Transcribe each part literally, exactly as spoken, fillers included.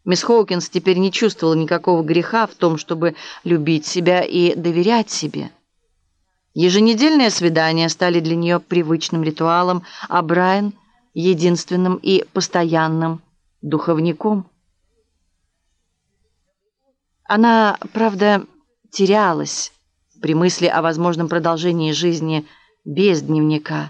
Мисс Хоукинс теперь не чувствовала никакого греха в том, чтобы любить себя и доверять себе. Еженедельные свидания стали для нее привычным ритуалом, а Брайан — единственным и постоянным духовником. Она, правда, терялась при мысли о возможном продолжении жизни без дневника.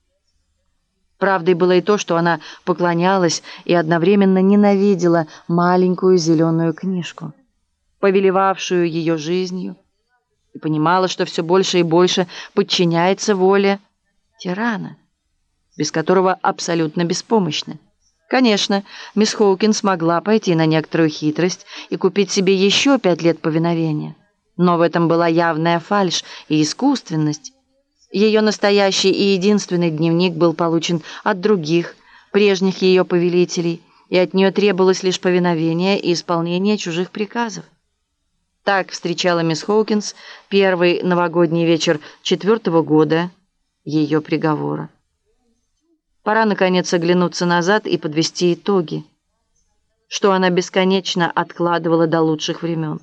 Правдой было и то, что она поклонялась и одновременно ненавидела маленькую зеленую книжку, повелевавшую ее жизнью, и понимала, что все больше и больше подчиняется воле тирана, без которого абсолютно беспомощна. Конечно, мисс Хоукинс могла пойти на некоторую хитрость и купить себе еще пять лет повиновения, но в этом была явная фальшь и искусственность. Ее настоящий и единственный дневник был получен от других, прежних ее повелителей, и от нее требовалось лишь повиновение и исполнение чужих приказов. Так встречала мисс Хоукинс первый новогодний вечер четвертого года ее приговора. Пора, наконец, оглянуться назад и подвести итоги, что она бесконечно откладывала до лучших времен.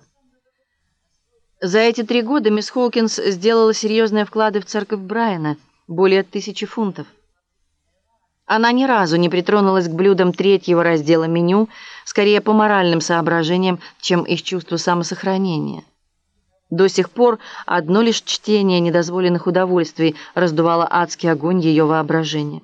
За эти три года мисс Хоукинс сделала серьезные вклады в церковь Брайана, более тысячи фунтов. Она ни разу не притронулась к блюдам третьего раздела меню, скорее по моральным соображениям, чем из чувства самосохранения. До сих пор одно лишь чтение недозволенных удовольствий раздувало адский огонь ее воображения.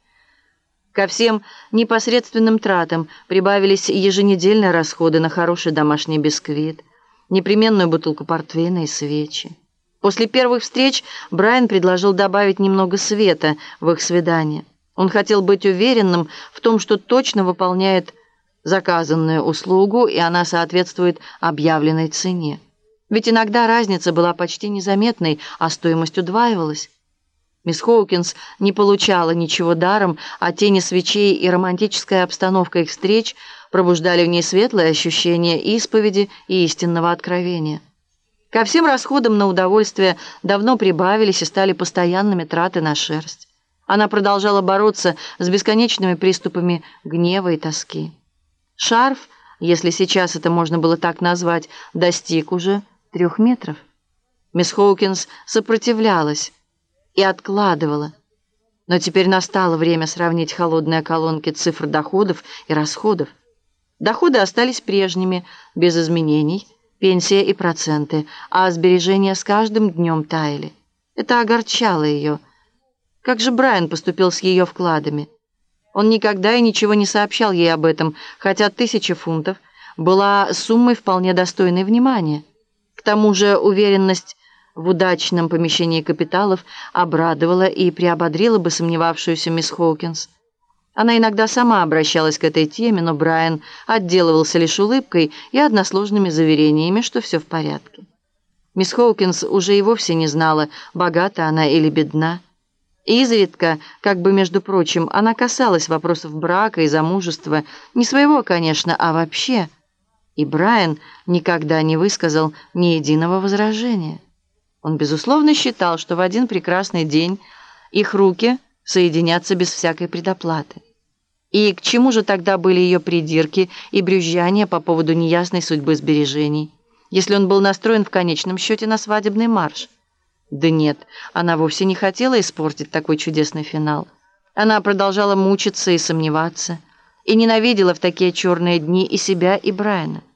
Ко всем непосредственным тратам прибавились еженедельные расходы на хороший домашний бисквит, непременную бутылку портвейна и свечи. После первых встреч Брайан предложил добавить немного света в их свидание. Он хотел быть уверенным в том, что точно выполняет заказанную услугу, и она соответствует объявленной цене. Ведь иногда разница была почти незаметной, а стоимость удваивалась. Мисс Хоукинс не получала ничего даром, а тени свечей и романтическая обстановка их встреч пробуждали в ней светлые ощущения исповеди и истинного откровения. Ко всем расходам на удовольствие давно прибавились и стали постоянными траты на шерсть. Она продолжала бороться с бесконечными приступами гнева и тоски. Шарф, если сейчас это можно было так назвать, достиг уже трех метров. Мисс Хоукинс сопротивлялась и откладывала. Но теперь настало время сравнить холодные колонки цифр доходов и расходов. Доходы остались прежними, без изменений, пенсия и проценты, а сбережения с каждым днем таяли. Это огорчало ее. Как же Брайан поступил с ее вкладами? Он никогда и ничего не сообщал ей об этом, хотя тысяча фунтов была суммой вполне достойной внимания. К тому же уверенность в удачном помещении капиталов обрадовала и приободрила бы сомневавшуюся мисс Хоукинс. Она иногда сама обращалась к этой теме, но Брайан отделывался лишь улыбкой и односложными заверениями, что все в порядке. Мисс Хоукинс уже и вовсе не знала, богата она или бедна. Изредка, как бы между прочим, она касалась вопросов брака и замужества, не своего, конечно, а вообще. И Брайан никогда не высказал ни единого возражения. Он, безусловно, считал, что в один прекрасный день их руки соединятся без всякой предоплаты. И к чему же тогда были ее придирки и брюзжания по поводу неясной судьбы сбережений, если он был настроен в конечном счете на свадебный марш? Да нет, она вовсе не хотела испортить такой чудесный финал. Она продолжала мучиться и сомневаться, и ненавидела в такие черные дни и себя, и Брайана.